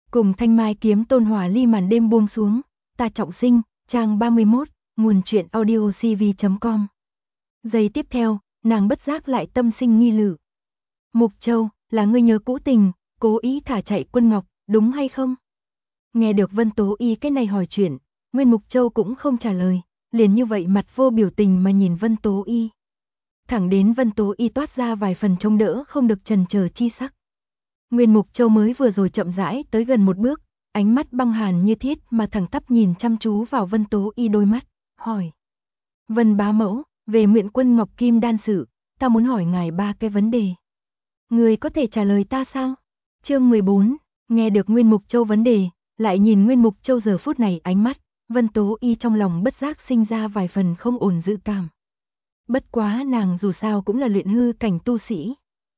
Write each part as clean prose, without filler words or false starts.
Cùng thanh mai kiếm tôn hòa ly màn đêm buông xuống, ta trọng sinh, trang 31, nguồn truyện audio cv.com. Giây tiếp theo, nàng bất giác lại tâm sinh nghi lự. Mục Châu, là ngươi nhớ cũ tình, cố ý thả chạy Quân Ngọc, đúng hay không? Nghe được Vân Tố Y cái này hỏi chuyện, Nguyên Mục Châu cũng không trả lời, liền như vậy mặt vô biểu tình mà nhìn Vân Tố Y. Thẳng đến Vân Tố Y toát ra vài phần chống đỡ không được chần chờ chi sắc. Nguyên Mục Châu mới vừa rồi chậm rãi tới gần một bước, ánh mắt băng hàn như thiết mà thẳng tắp nhìn chăm chú vào Vân Tố Y đôi mắt, hỏi. Vân bá mẫu, về Nguyện Quân Ngọc Kim đan sự, ta muốn hỏi ngài 3 cái vấn đề. Người có thể trả lời ta sao? Chương 14, nghe được Nguyên Mục Châu vấn đề, lại nhìn Nguyên Mục Châu giờ phút này ánh mắt, Vân Tố Y trong lòng bất giác sinh ra vài phần không ổn dự cảm. Bất quá nàng dù sao cũng là luyện hư cảnh tu sĩ.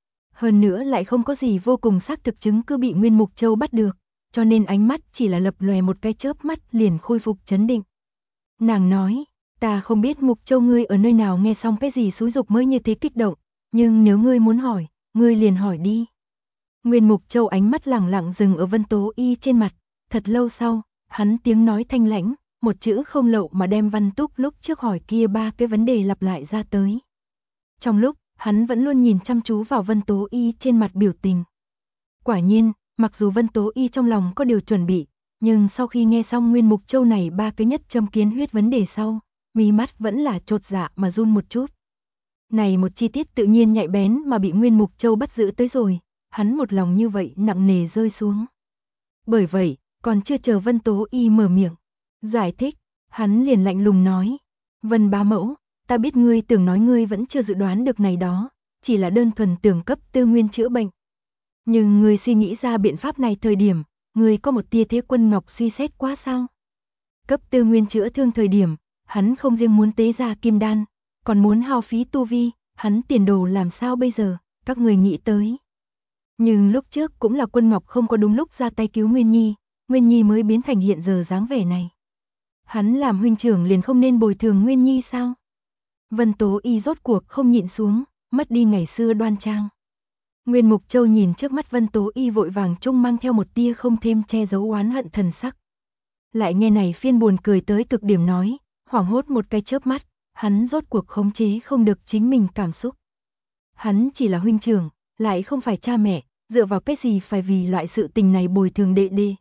Hơn nữa lại không có gì vô cùng xác thực chứng cứ bị Nguyên Mục Châu bắt được, cho nên ánh mắt chỉ là lập lòe một cái chớp mắt liền khôi phục trấn định. Nàng nói, ta không biết Mục Châu ngươi ở nơi nào nghe xong cái gì xúi dục mới như thế kích động, nhưng nếu ngươi muốn hỏi, ngươi liền hỏi đi. Nguyên Mục Châu ánh mắt lẳng lặng dừng ở Vân Tố Y trên mặt, thật lâu sau, hắn tiếng nói thanh lãnh, một chữ không lậu mà đem Văn Túc lúc trước hỏi kia 3 cái vấn đề lặp lại ra tới. Trong lúc, hắn vẫn luôn nhìn chăm chú vào Vân Tố Y trên mặt biểu tình. Quả nhiên, mặc dù Vân Tố Y trong lòng có điều chuẩn bị, nhưng sau khi nghe xong Nguyên Mục Châu này 3 cái nhất châm kiến huyết vấn đề sau, mí mắt vẫn là chột dạ mà run một chút. Này một chi tiết tự nhiên nhạy bén mà bị Nguyên Mục Châu bắt giữ tới rồi, hắn một lòng như vậy nặng nề rơi xuống. Bởi vậy, còn chưa chờ Vân Tố Y mở miệng giải thích, hắn liền lạnh lùng nói, Vân bá mẫu, ta biết ngươi tưởng nói ngươi vẫn chưa dự đoán được này đó, chỉ là đơn thuần tưởng cấp tư nguyên chữa bệnh. Nhưng ngươi suy nghĩ ra biện pháp này thời điểm, ngươi có một tia thế Quân Ngọc suy xét quá sao? Cấp tư nguyên chữa thương thời điểm, hắn không riêng muốn tế ra kim đan, còn muốn hao phí tu vi, hắn tiền đồ làm sao bây giờ, các người nghĩ tới. Nhưng lúc trước cũng là Quân Ngọc không có đúng lúc ra tay cứu Nguyên Nhi mới biến thành hiện giờ dáng vẻ này. Hắn làm huynh trưởng liền không nên bồi thường Nguyên Nhi sao? Vân Tố Y rốt cuộc không nhịn xuống, mất đi ngày xưa đoan trang. Nguyên Mục Châu nhìn trước mắt Vân Tố Y vội vàng trung mang theo một tia không thêm che giấu oán hận thần sắc. Lại nghe này phiên buồn cười tới cực điểm nói, hoảng hốt một cái chớp mắt, hắn rốt cuộc khống chế không được chính mình cảm xúc. Hắn chỉ là huynh trưởng, lại không phải cha mẹ, dựa vào cái gì phải vì loại sự tình này bồi thường đệ đệ.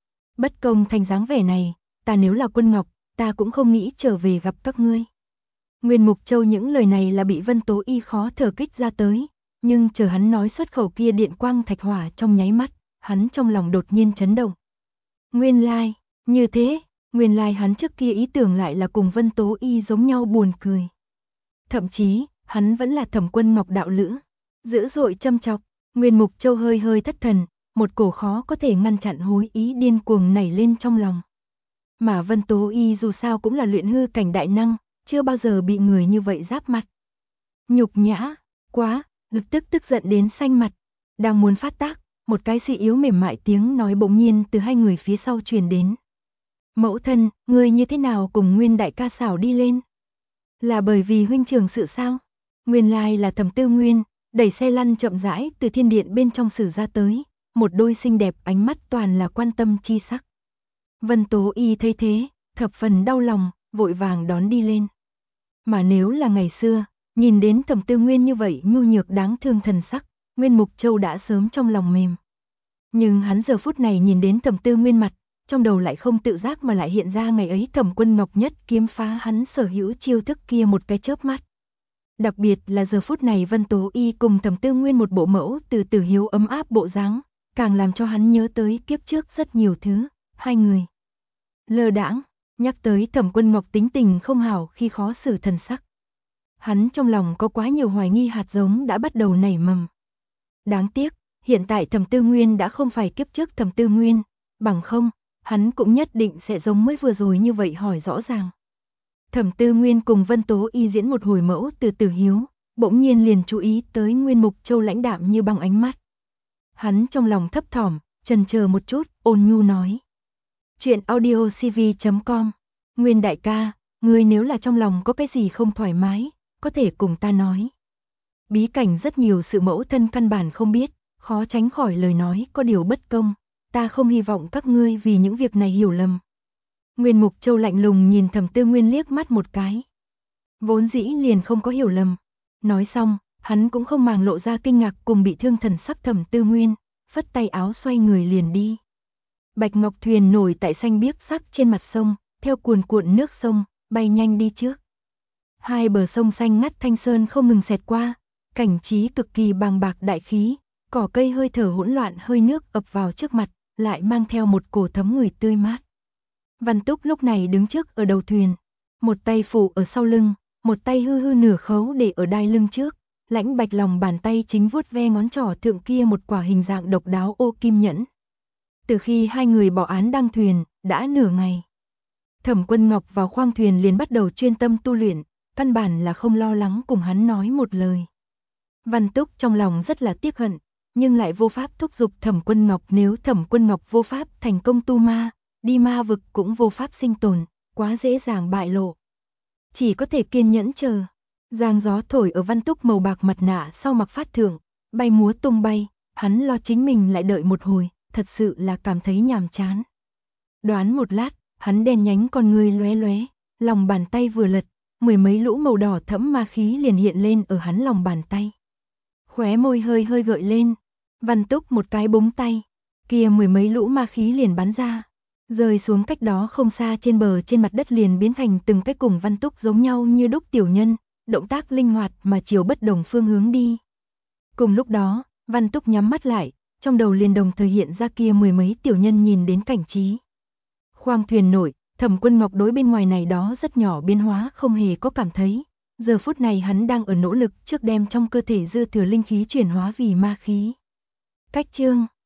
Bất công thành dáng vẻ này, ta nếu là Quân Ngọc, ta cũng không nghĩ trở về gặp các ngươi. Nguyên Mục Châu những lời này là bị Vân Tố Y khó thở kích ra tới, nhưng chờ hắn nói xuất khẩu kia điện quang thạch hỏa trong nháy mắt, hắn trong lòng đột nhiên chấn động. Nguyên lai, như thế, nguyên lai hắn trước kia ý tưởng lại là cùng Vân Tố Y giống nhau buồn cười. Thậm chí, hắn vẫn là Thẩm Quân Ngọc đạo lữ. Dữ dội châm chọc, Nguyên Mục Châu hơi hơi thất thần, một cổ khó có thể ngăn chặn hối ý điên cuồng nảy lên trong lòng. Mà Vân Tố Y dù sao cũng là luyện hư cảnh đại năng, chưa bao giờ bị người như vậy giáp mặt. Nhục nhã, quá, lập tức tức giận đến xanh mặt. Đang muốn phát tác, một cái suy yếu mềm mại tiếng nói bỗng nhiên từ hai người phía sau truyền đến. Mẫu thân, ngươi như thế nào cùng Nguyên đại ca xảo đi lên? Là bởi vì huynh trưởng sự sao? Nguyên lai là Thẩm Tư Nguyên, đẩy xe lăn chậm rãi từ thiên điện bên trong sử ra tới, một đôi xinh đẹp ánh mắt toàn là quan tâm chi sắc. Vân Tố Y thấy thế, thập phần đau lòng, vội vàng đón đi lên. Mà nếu là ngày xưa, nhìn đến Thẩm Tư Nguyên như vậy nhu nhược đáng thương thần sắc, Nguyên Mục Châu đã sớm trong lòng mềm. Nhưng hắn giờ phút này nhìn đến Thẩm Tư Nguyên mặt, trong đầu lại không tự giác mà lại hiện ra ngày ấy Thẩm Quân Ngọc nhất kiếm phá hắn sở hữu chiêu thức kia một cái chớp mắt. Đặc biệt là giờ phút này Vân Tố Y cùng Thẩm Tư Nguyên một bộ mẫu từ từ hiếu ấm áp bộ dáng, càng làm cho hắn nhớ tới kiếp trước rất nhiều thứ, hai người. Lơ đãng, nhắc tới Thẩm Quân Ngọc tính tình không hảo khi khó xử thần sắc. Hắn trong lòng có quá nhiều hoài nghi hạt giống đã bắt đầu nảy mầm. Đáng tiếc, hiện tại Thẩm Tư Nguyên đã không phải kiếp trước Thẩm Tư Nguyên, bằng không, hắn cũng nhất định sẽ giống mới vừa rồi như vậy hỏi rõ ràng. Thẩm Tư Nguyên cùng Vân Tố Y diễn một hồi mẫu từ từ hiếu, bỗng nhiên liền chú ý tới Nguyên Mục Châu lãnh đạm như băng ánh mắt. Hắn trong lòng thấp thỏm, chần chờ một chút, ôn nhu nói. Chuyện audio cv.com. Nguyên đại ca, ngươi nếu là trong lòng có cái gì không thoải mái, có thể cùng ta nói. Bí cảnh rất nhiều sự mẫu thân căn bản không biết, khó tránh khỏi lời nói có điều bất công, ta không hy vọng các ngươi vì những việc này hiểu lầm. Nguyên Mục Châu lạnh lùng nhìn Thẩm Tư Nguyên liếc mắt một cái. Vốn dĩ liền không có hiểu lầm. Nói xong, hắn cũng không màng lộ ra kinh ngạc cùng bị thương thần sắc Thẩm Tư Nguyên, phất tay áo xoay người liền đi. Bạch Ngọc thuyền nổi tại xanh biếc sắc trên mặt sông, theo cuồn cuộn nước sông, bay nhanh đi trước. Hai bờ sông xanh ngắt thanh sơn không ngừng xẹt qua, cảnh trí cực kỳ bàng bạc đại khí, cỏ cây hơi thở hỗn loạn, hơi nước ập vào trước mặt, lại mang theo một cổ thấm người tươi mát. Văn Túc lúc này đứng trước ở đầu thuyền, một tay phủ ở sau lưng, một tay hư hư nửa khấu để ở đai lưng trước, lãnh bạch lòng bàn tay chính vuốt ve ngón trỏ thượng kia một quả hình dạng độc đáo ô kim nhẫn. Từ khi hai người bỏ án đăng thuyền, đã nửa ngày. Thẩm Quân Ngọc vào khoang thuyền liền bắt đầu chuyên tâm tu luyện, căn bản là không lo lắng cùng hắn nói một lời. Văn Túc trong lòng rất là tiếc hận, nhưng lại vô pháp thúc giục Thẩm Quân Ngọc, nếu Thẩm Quân Ngọc vô pháp thành công tu ma, đi ma vực cũng vô pháp sinh tồn, quá dễ dàng bại lộ. Chỉ có thể kiên nhẫn chờ. Giang gió thổi ở Văn Túc màu bạc mặt nạ sau mặc phát thượng, bay múa tung bay, hắn lo chính mình lại đợi một hồi, thật sự là cảm thấy nhàm chán. Đoán một lát, hắn đen nhánh con ngươi lóe lóe, lòng bàn tay vừa lật, mười mấy lũ màu đỏ thẫm ma khí liền hiện lên ở hắn lòng bàn tay. Khóe môi hơi hơi gợi lên, Văn Túc một cái búng tay, kia mười mấy lũ ma khí liền bắn ra, rơi xuống cách đó không xa trên bờ, trên mặt đất liền biến thành từng cái cùng Văn Túc giống nhau như đúc tiểu nhân, động tác linh hoạt mà chiều bất đồng phương hướng đi. Cùng lúc đó, Văn Túc nhắm mắt lại, trong đầu liền đồng thời hiện ra kia mười mấy tiểu nhân nhìn đến cảnh trí. Khoang thuyền nổi, Thẩm Quân Ngọc đối bên ngoài này đó rất nhỏ biến hóa không hề có cảm thấy. Giờ phút này hắn đang ở nỗ lực trước đem trong cơ thể dư thừa linh khí chuyển hóa vì ma khí. Cách chương